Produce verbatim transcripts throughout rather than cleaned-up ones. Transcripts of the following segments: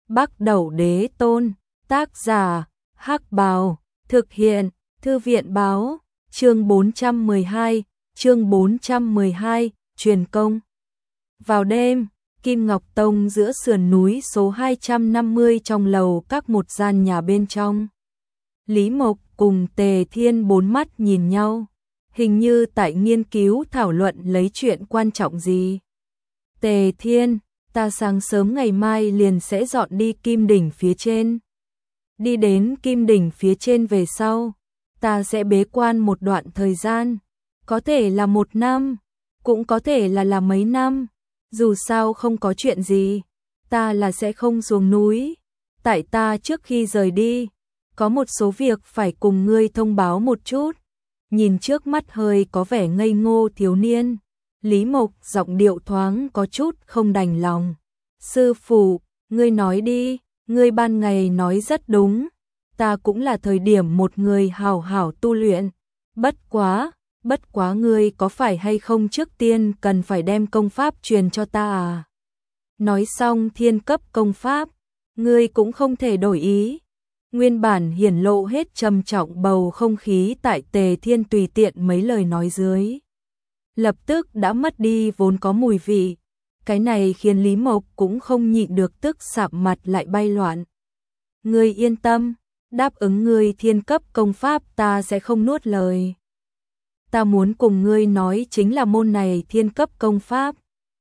Bắc Đẩu Đế Tôn, tác giả, Hắc Bào, thực hiện, Thư viện báo, chương bốn trăm mười hai, chương bốn trăm mười hai, truyền công. Vào đêm, Kim Ngọc Tông giữa sườn núi số hai trăm năm mươi trong lầu các một gian nhà bên trong. Lý Mộc cùng Tề Thiên bốn mắt nhìn nhau, hình như tại nghiên cứu thảo luận lấy chuyện quan trọng gì. Tề Thiên, ta sáng sớm ngày mai liền sẽ dọn đi Kim Đỉnh phía trên. Đi đến Kim Đỉnh phía trên về sau, ta sẽ bế quan một đoạn thời gian, có thể là một năm, cũng có thể là là mấy năm, dù sao không có chuyện gì, ta là sẽ không xuống núi. Tại ta trước khi rời đi, có một số việc phải cùng ngươi thông báo một chút. Nhìn trước mắt hơi có vẻ ngây ngô thiếu niên, Lý Mộc giọng điệu thoáng có chút không đành lòng. Sư phụ, ngươi nói đi, ngươi ban ngày nói rất đúng, ta cũng là thời điểm một người hảo hảo tu luyện. Bất quá, bất quá ngươi có phải hay không trước tiên cần phải đem công pháp truyền cho ta à? Nói xong thiên cấp công pháp, ngươi cũng không thể đổi ý. Nguyên bản hiển lộ hết trầm trọng bầu không khí tại Tề Thiên tùy tiện mấy lời nói dưới, lập tức đã mất đi vốn có mùi vị. Cái này khiến Lý Mộc cũng không nhịn được tức sạm mặt lại bay loạn. Ngươi yên tâm, đáp ứng ngươi thiên cấp công pháp ta sẽ không nuốt lời. Ta muốn cùng ngươi nói chính là môn này thiên cấp công pháp.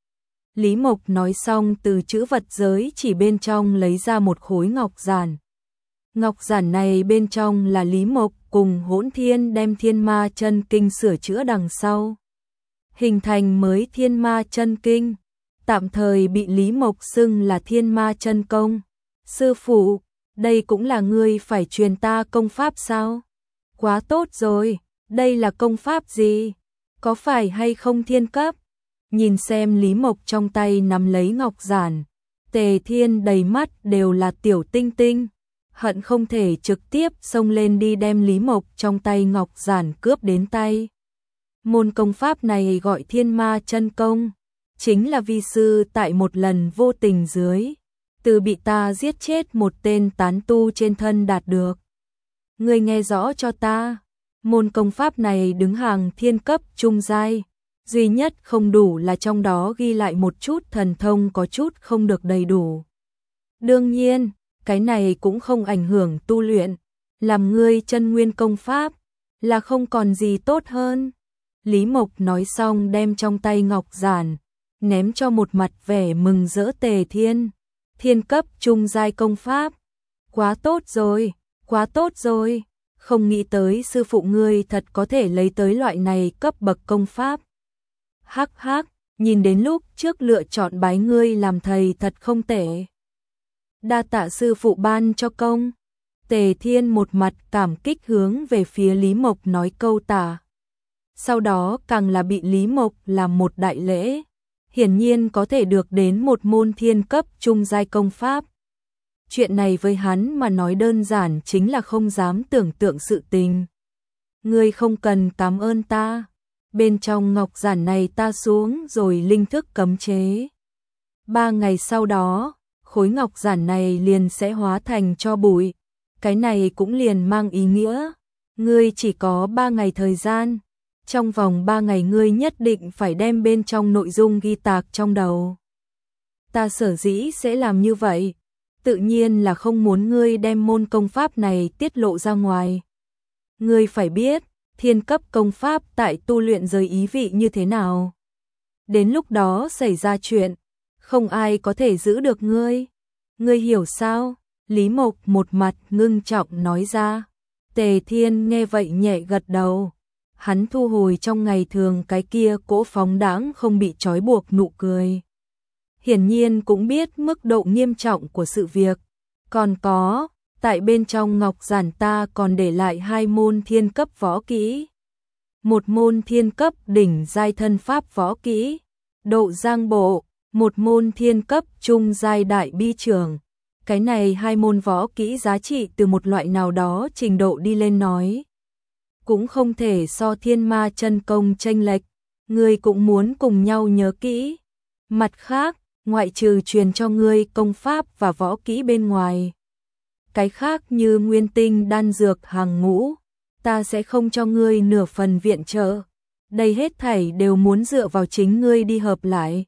Lý Mộc nói xong từ chữ vật giới chỉ bên trong lấy ra một khối ngọc giản. Ngọc giản này bên trong là Lý Mộc cùng Hỗn Thiên đem Thiên Ma Chân Kinh sửa chữa đằng sau, hình thành mới Thiên Ma Chân Kinh, tạm thời bị Lý Mộc xưng là Thiên Ma Chân Công. Sư phụ, đây cũng là ngươi phải truyền ta công pháp sao? Quá tốt rồi, đây là công pháp gì? Có phải hay không thiên cấp? Nhìn xem Lý Mộc trong tay nắm lấy ngọc giản, Tề Thiên đầy mắt đều là tiểu tinh tinh, hận không thể trực tiếp xông lên đi đem Lý Mộc trong tay ngọc giản cướp đến tay. Môn công pháp này gọi Thiên Ma Chân Công, chính là vi sư tại một lần vô tình dưới, từ bị ta giết chết một tên tán tu trên thân đạt được. Ngươi nghe rõ cho ta, môn công pháp này đứng hàng thiên cấp trung giai, duy nhất không đủ là trong đó ghi lại một chút thần thông có chút không được đầy đủ. Đương nhiên, cái này cũng không ảnh hưởng tu luyện, làm ngươi chân nguyên công pháp là không còn gì tốt hơn. Lý Mộc nói xong đem trong tay ngọc giản ném cho một mặt vẻ mừng rỡ Tề Thiên. Thiên cấp trung giai công pháp, quá tốt rồi, quá tốt rồi, không nghĩ tới sư phụ ngươi thật có thể lấy tới loại này cấp bậc công pháp. Hắc hắc, nhìn đến lúc trước lựa chọn bái ngươi làm thầy thật không tệ. Đa tạ sư phụ ban cho công. Tề Thiên một mặt cảm kích hướng về phía Lý Mộc nói câu tạ. Sau đó càng là bị Lý Mộc làm một đại lễ, hiển nhiên có thể được đến một môn thiên cấp trung giai công pháp. Chuyện này với hắn mà nói đơn giản chính là không dám tưởng tượng sự tình. Ngươi không cần cảm ơn ta, bên trong ngọc giản này ta xuống rồi linh thức cấm chế. Ba ngày sau đó, khối ngọc giản này liền sẽ hóa thành tro bụi. Cái này cũng liền mang ý nghĩa, ngươi chỉ có ba ngày thời gian. Trong vòng ba ngày ngươi nhất định phải đem bên trong nội dung ghi tạc trong đầu. Ta sở dĩ sẽ làm như vậy, tự nhiên là không muốn ngươi đem môn công pháp này tiết lộ ra ngoài. Ngươi phải biết, thiên cấp công pháp tại tu luyện giới ý vị như thế nào. Đến lúc đó xảy ra chuyện, không ai có thể giữ được ngươi. Ngươi hiểu sao? Lý Mộc một mặt ngưng trọng nói ra. Tề Thiên nghe vậy nhẹ gật đầu. Hắn thu hồi trong ngày thường cái kia cỗ phóng đãng không bị trói buộc nụ cười. Hiển nhiên cũng biết mức độ nghiêm trọng của sự việc. Còn có, tại bên trong ngọc giản ta còn để lại hai môn thiên cấp võ kỹ. Một môn thiên cấp đỉnh giai thân pháp võ kỹ, độ giang bộ, một môn thiên cấp trung giai đại bi trường. Cái này hai môn võ kỹ giá trị từ một loại nào đó trình độ đi lên nói, cũng không thể so Thiên Ma Chân Công chênh lệch, ngươi cũng muốn cùng nhau nhớ kỹ. Mặt khác, ngoại trừ truyền cho ngươi công pháp và võ kỹ bên ngoài. Cái khác như nguyên tinh đan dược hàng ngũ, ta sẽ không cho ngươi nửa phần viện trợ. Đây hết thảy đều muốn dựa vào chính ngươi đi hợp lại.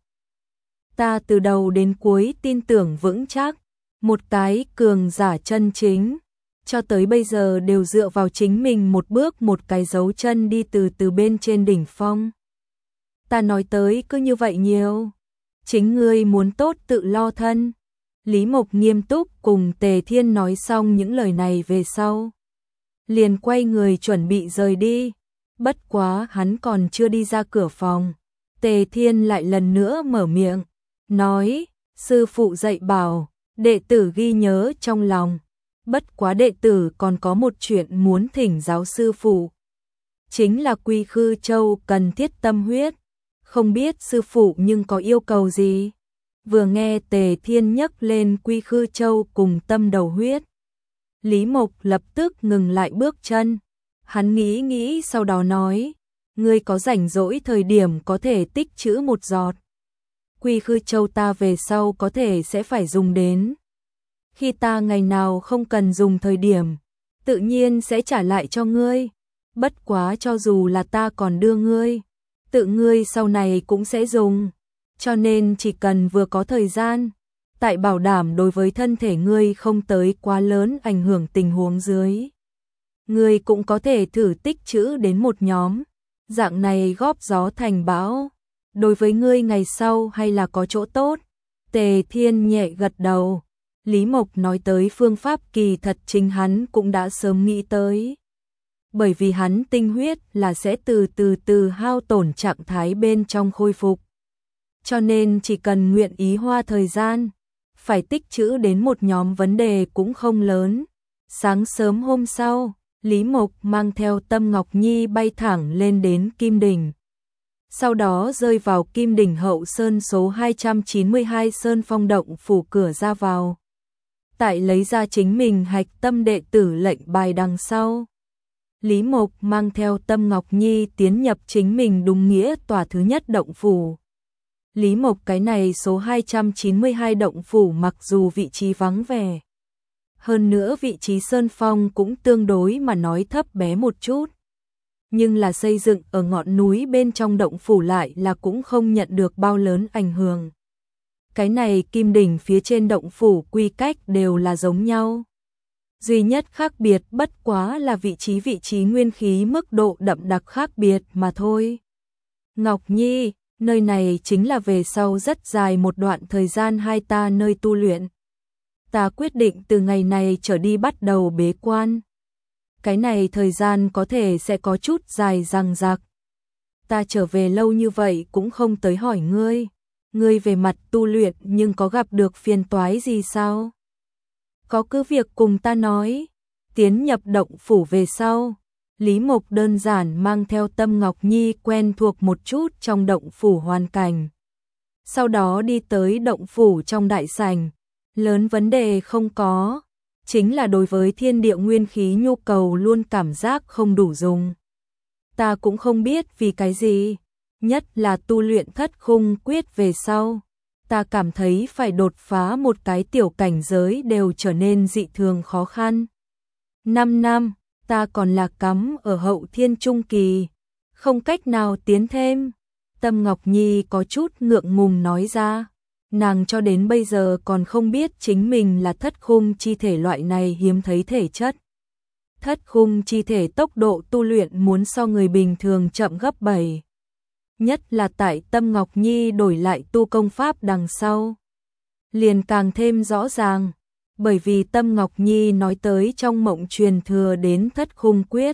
Ta từ đầu đến cuối tin tưởng vững chắc, một cái cường giả chân chính, cho tới bây giờ đều dựa vào chính mình một bước một cái dấu chân đi từ từ bên trên đỉnh phong. Ta nói tới cứ như vậy nhiều, chính ngươi muốn tốt tự lo thân. Lý Mộc nghiêm túc cùng Tề Thiên nói xong những lời này về sau, liền quay người chuẩn bị rời đi. Bất quá hắn còn chưa đi ra cửa phòng, Tề Thiên lại lần nữa mở miệng, nói, sư phụ dạy bảo, đệ tử ghi nhớ trong lòng. Bất quá đệ tử còn có một chuyện muốn thỉnh giáo sư phụ, chính là Quy Khư Châu cần thiết tâm huyết, không biết sư phụ nhưng có yêu cầu gì. Vừa nghe Tề Thiên nhắc lên Quy Khư Châu cùng tâm đầu huyết, Lý Mộc lập tức ngừng lại bước chân. Hắn nghĩ nghĩ sau đó nói, ngươi có rảnh rỗi thời điểm có thể tích trữ một giọt Quy Khư Châu, ta về sau có thể sẽ phải dùng đến. Khi ta ngày nào không cần dùng thời điểm, tự nhiên sẽ trả lại cho ngươi. Bất quá cho dù là ta còn đưa ngươi, tự ngươi sau này cũng sẽ dùng. Cho nên chỉ cần vừa có thời gian, tại bảo đảm đối với thân thể ngươi không tới quá lớn ảnh hưởng tình huống dưới, ngươi cũng có thể thử tích trữ đến một nhóm. Dạng này góp gió thành bão, đối với ngươi ngày sau hay là có chỗ tốt. Tề Thiên nhẹ gật đầu. Lý Mộc nói tới phương pháp kỳ thật chính hắn cũng đã sớm nghĩ tới. Bởi vì hắn tinh huyết là sẽ từ từ từ hao tổn trạng thái bên trong khôi phục. Cho nên chỉ cần nguyện ý hoa thời gian, phải tích trữ đến một nhóm vấn đề cũng không lớn. Sáng sớm hôm sau, Lý Mộc mang theo Tâm Ngọc Nhi bay thẳng lên đến Kim Đỉnh. Sau đó rơi vào Kim Đỉnh Hậu Sơn số hai trăm chín mươi hai Sơn Phong Động phủ cửa ra vào. Tại lấy ra chính mình hạch tâm đệ tử lệnh bài đằng sau, Lý Mộc mang theo Tâm Ngọc Nhi tiến nhập chính mình đúng nghĩa tòa thứ nhất động phủ. Lý Mộc cái này số hai trăm chín mươi hai động phủ mặc dù vị trí vắng vẻ, hơn nữa vị trí sơn phong cũng tương đối mà nói thấp bé một chút, nhưng là xây dựng ở ngọn núi bên trong động phủ lại là cũng không nhận được bao lớn ảnh hưởng. Cái này Kim Đỉnh phía trên động phủ quy cách đều là giống nhau. Duy nhất khác biệt bất quá là vị trí vị trí nguyên khí mức độ đậm đặc khác biệt mà thôi. Ngọc Nhi, nơi này chính là về sau rất dài một đoạn thời gian hai ta nơi tu luyện. Ta quyết định từ ngày này trở đi bắt đầu bế quan. Cái này thời gian có thể sẽ có chút dài dằng dặc. Ta trở về lâu như vậy cũng không tới hỏi ngươi. Ngươi về mặt tu luyện nhưng có gặp được phiền toái gì sao? Có cứ việc cùng ta nói. Tiến nhập động phủ về sau, Lý Mộc đơn giản mang theo Tâm Ngọc Nhi quen thuộc một chút trong động phủ hoàn cảnh. Sau đó đi tới động phủ trong đại sảnh. Lớn vấn đề không có, chính là đối với thiên địa nguyên khí nhu cầu luôn cảm giác không đủ dùng. Ta cũng không biết vì cái gì, nhất là tu luyện Thất Khung Quyết về sau, ta cảm thấy phải đột phá một cái tiểu cảnh giới đều trở nên dị thường khó khăn. Năm năm, ta còn là cắm ở hậu thiên trung kỳ, không cách nào tiến thêm. Tâm Ngọc Nhi có chút ngượng ngùng nói ra. Nàng cho đến bây giờ còn không biết chính mình là thất khung chi thể loại này hiếm thấy thể chất. Thất khung chi thể tốc độ tu luyện muốn so người bình thường chậm gấp bảy. Nhất là tại Tâm Ngọc Nhi đổi lại tu công pháp đằng sau, liền càng thêm rõ ràng, bởi vì Tâm Ngọc Nhi nói tới trong mộng truyền thừa đến Thất Khung Quyết.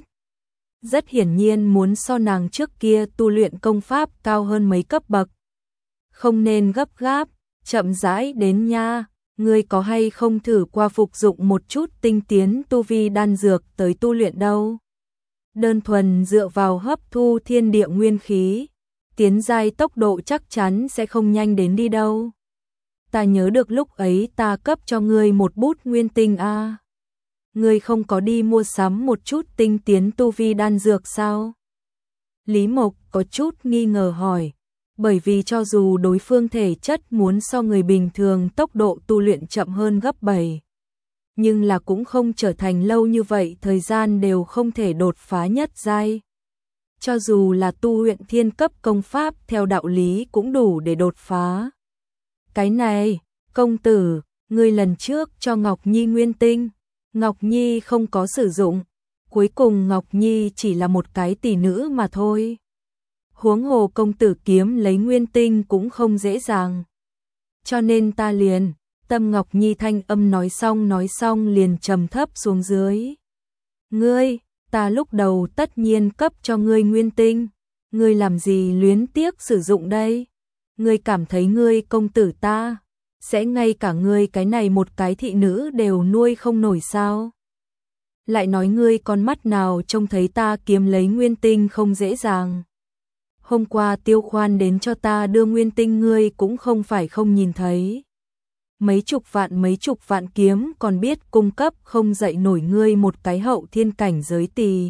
Rất hiển nhiên muốn so nàng trước kia tu luyện công pháp cao hơn mấy cấp bậc. Không nên gấp gáp, chậm rãi đến nha, ngươi có hay không thử qua phục dụng một chút tinh tiến tu vi đan dược tới tu luyện đâu. Đơn thuần dựa vào hấp thu thiên địa nguyên khí, tiến giai tốc độ chắc chắn sẽ không nhanh đến đi đâu. Ta nhớ được lúc ấy ta cấp cho ngươi một bút nguyên tinh a. À. Ngươi không có đi mua sắm một chút tinh tiến tu vi đan dược sao? Lý Mộc có chút nghi ngờ hỏi. Bởi vì cho dù đối phương thể chất muốn so người bình thường tốc độ tu luyện chậm hơn gấp bảy, nhưng là cũng không trở thành lâu như vậy thời gian đều không thể đột phá nhất giai. Cho dù là tu luyện thiên cấp công pháp theo đạo lý cũng đủ để đột phá. Cái này, công tử, ngươi lần trước cho Ngọc Nhi nguyên tinh, Ngọc Nhi không có sử dụng, cuối cùng Ngọc Nhi chỉ là một cái tỷ nữ mà thôi. Huống hồ công tử kiếm lấy nguyên tinh cũng không dễ dàng. Cho nên ta liền, Tâm Ngọc Nhi thanh âm nói xong nói xong liền trầm thấp xuống dưới. Ngươi, ta lúc đầu tất nhiên cấp cho ngươi nguyên tinh, ngươi làm gì luyến tiếc sử dụng đây? Ngươi cảm thấy ngươi công tử ta, sẽ ngay cả ngươi cái này một cái thị nữ đều nuôi không nổi sao? Lại nói ngươi con mắt nào trông thấy ta kiếm lấy nguyên tinh không dễ dàng. Hôm qua Tiêu Khoan đến cho ta đưa nguyên tinh ngươi cũng không phải không nhìn thấy. Mấy chục vạn mấy chục vạn kiếm còn biết cung cấp không dậy nổi ngươi một cái hậu thiên cảnh giới tỳ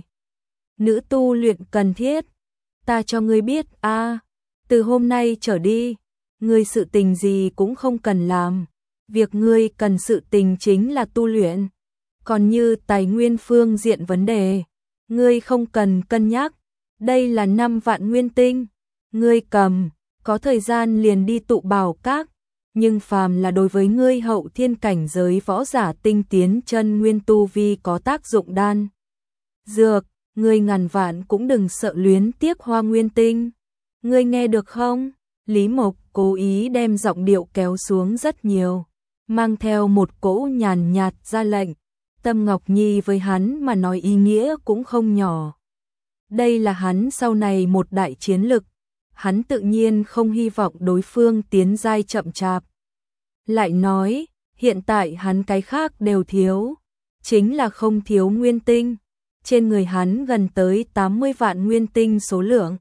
nữ tu luyện cần thiết. Ta cho ngươi biết a, từ hôm nay trở đi, ngươi sự tình gì cũng không cần làm. Việc ngươi cần sự tình chính là tu luyện. Còn như tài nguyên phương diện vấn đề, ngươi không cần cân nhắc. Đây là năm vạn nguyên tinh, ngươi cầm, có thời gian liền đi tụ bảo các, nhưng phàm là đối với ngươi hậu thiên cảnh giới võ giả tinh tiến chân nguyên tu vi có tác dụng đan dược, ngươi ngàn vạn cũng đừng sợ luyến tiếc hoa nguyên tinh. Ngươi nghe được không? Lý Mộc cố ý đem giọng điệu kéo xuống rất nhiều, mang theo một cỗ nhàn nhạt ra lệnh. Tâm Ngọc Nhi với hắn mà nói ý nghĩa cũng không nhỏ. Đây là hắn sau này một đại chiến lực, hắn tự nhiên không hy vọng đối phương tiến giai chậm chạp. Lại nói, hiện tại hắn cái khác đều thiếu, chính là không thiếu nguyên tinh, trên người hắn gần tới tám mươi vạn nguyên tinh số lượng.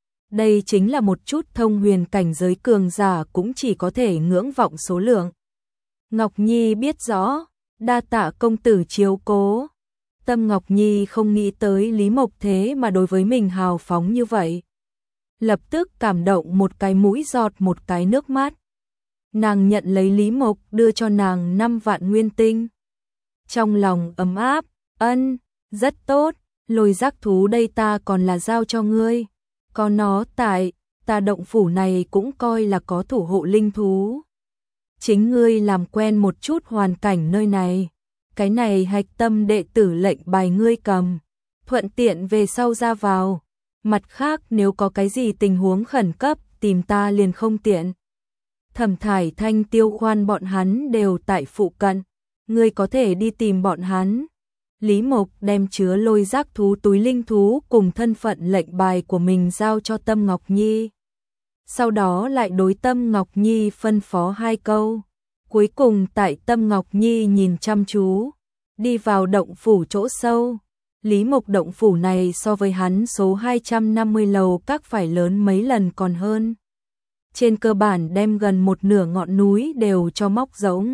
Đây chính là một chút thông huyền cảnh giới cường giả cũng chỉ có thể ngưỡng vọng số lượng. Ngọc Nhi biết rõ, đa tạ công tử chiếu cố. Tâm Ngọc Nhi không nghĩ tới Lý Mộc thế mà đối với mình hào phóng như vậy. Lập tức cảm động một cái mũi giọt một cái nước mắt. Nàng nhận lấy Lý Mộc đưa cho nàng năm vạn nguyên tinh. Trong lòng ấm áp, ân, rất tốt, lôi giác thú đây ta còn là giao cho ngươi. Có nó tại, ta động phủ này cũng coi là có thủ hộ linh thú. Chính ngươi làm quen một chút hoàn cảnh nơi này. Cái này hạch tâm đệ tử lệnh bài ngươi cầm, thuận tiện về sau ra vào. Mặt khác nếu có cái gì tình huống khẩn cấp tìm ta liền không tiện. Thẩm Thải Thanh Tiêu Khoan bọn hắn đều tại phụ cận, ngươi có thể đi tìm bọn hắn. Lý Mộc đem chứa lôi giác thú túi linh thú cùng thân phận lệnh bài của mình giao cho Tâm Ngọc Nhi. Sau đó lại đối Tâm Ngọc Nhi phân phó hai câu. Cuối cùng tại Tâm Ngọc Nhi nhìn chăm chú, đi vào động phủ chỗ sâu. Lý Mộc động phủ này so với hắn số hai trăm năm mươi lầu các phải lớn mấy lần còn hơn. Trên cơ bản đem gần một nửa ngọn núi đều cho móc rỗng.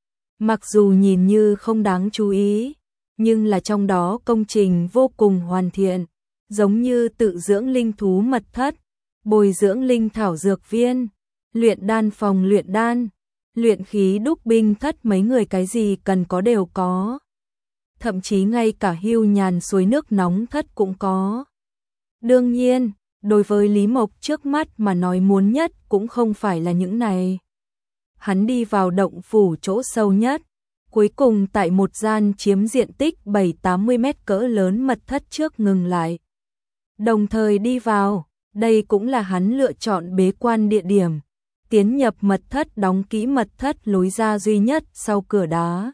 Mặc dù nhìn như không đáng chú ý, nhưng là trong đó công trình vô cùng hoàn thiện, giống như tự dưỡng linh thú mật thất, bồi dưỡng linh thảo dược viên, luyện đan phòng luyện đan, luyện khí đúc binh thất, mấy người cái gì cần có đều có. Thậm chí ngay cả hưu nhàn suối nước nóng thất cũng có. Đương nhiên, đối với Lý Mộc trước mắt mà nói muốn nhất cũng không phải là những này. Hắn đi vào động phủ chỗ sâu nhất, cuối cùng tại một gian chiếm diện tích bảy tám mươi mét cỡ lớn mật thất trước ngừng lại. Đồng thời đi vào, đây cũng là hắn lựa chọn bế quan địa điểm. Tiến nhập mật thất, đóng kỹ mật thất lối ra duy nhất sau cửa đá.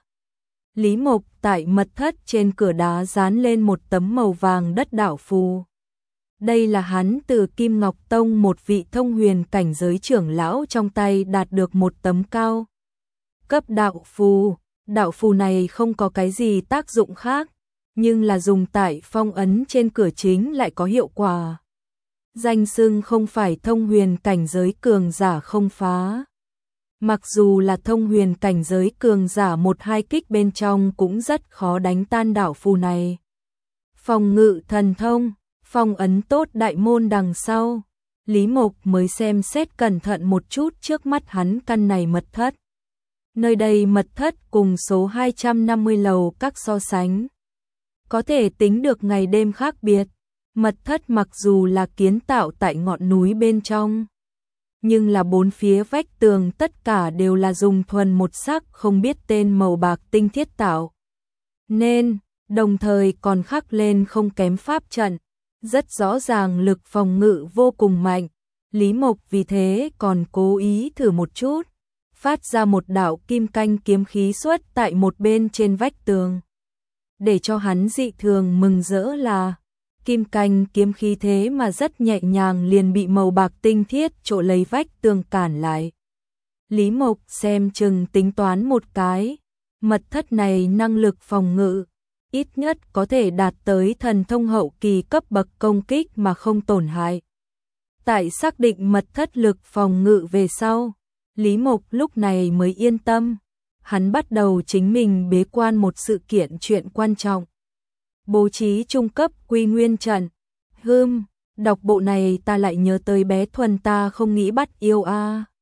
Lý Mộc tại mật thất trên cửa đá dán lên một tấm màu vàng đất đạo phù. Đây là hắn từ Kim Ngọc Tông một vị thông huyền cảnh giới trưởng lão trong tay đạt được một tấm cao cấp đạo phù. Đạo phù này không có cái gì tác dụng khác, nhưng là dùng tại phong ấn trên cửa chính lại có hiệu quả. Danh xưng không phải thông huyền cảnh giới cường giả không phá. Mặc dù là thông huyền cảnh giới cường giả một hai kích bên trong cũng rất khó đánh tan đạo phù này. Phòng ngự thần thông, phong ấn tốt đại môn đằng sau. Lý Mộc mới xem xét cẩn thận một chút trước mắt hắn căn này mật thất. Nơi đây mật thất cùng số hai trăm năm mươi lầu các so sánh. Có thể tính được ngày đêm khác biệt. Mật thất mặc dù là kiến tạo tại ngọn núi bên trong, nhưng là bốn phía vách tường tất cả đều là dùng thuần một sắc không biết tên màu bạc tinh thiết tạo. Nên, đồng thời còn khắc lên không kém pháp trận, rất rõ ràng lực phòng ngự vô cùng mạnh. Lý Mộc vì thế còn cố ý thử một chút, phát ra một đạo kim canh kiếm khí xuất tại một bên trên vách tường. Để cho hắn dị thường mừng rỡ là, kim canh kiếm khí thế mà rất nhẹ nhàng liền bị màu bạc tinh thiết trộn lấy vách tường cản lại. Lý Mộc xem chừng tính toán một cái, mật thất này năng lực phòng ngự, ít nhất có thể đạt tới thần thông hậu kỳ cấp bậc công kích mà không tổn hại. Tại xác định mật thất lực phòng ngự về sau, Lý Mộc lúc này mới yên tâm. Hắn bắt đầu chính mình bế quan một sự kiện chuyện quan trọng. Bố trí trung cấp quy nguyên trận. Hừm, đọc bộ này ta lại nhớ tới bé Thuần ta không nghĩ bắt yêu a. À.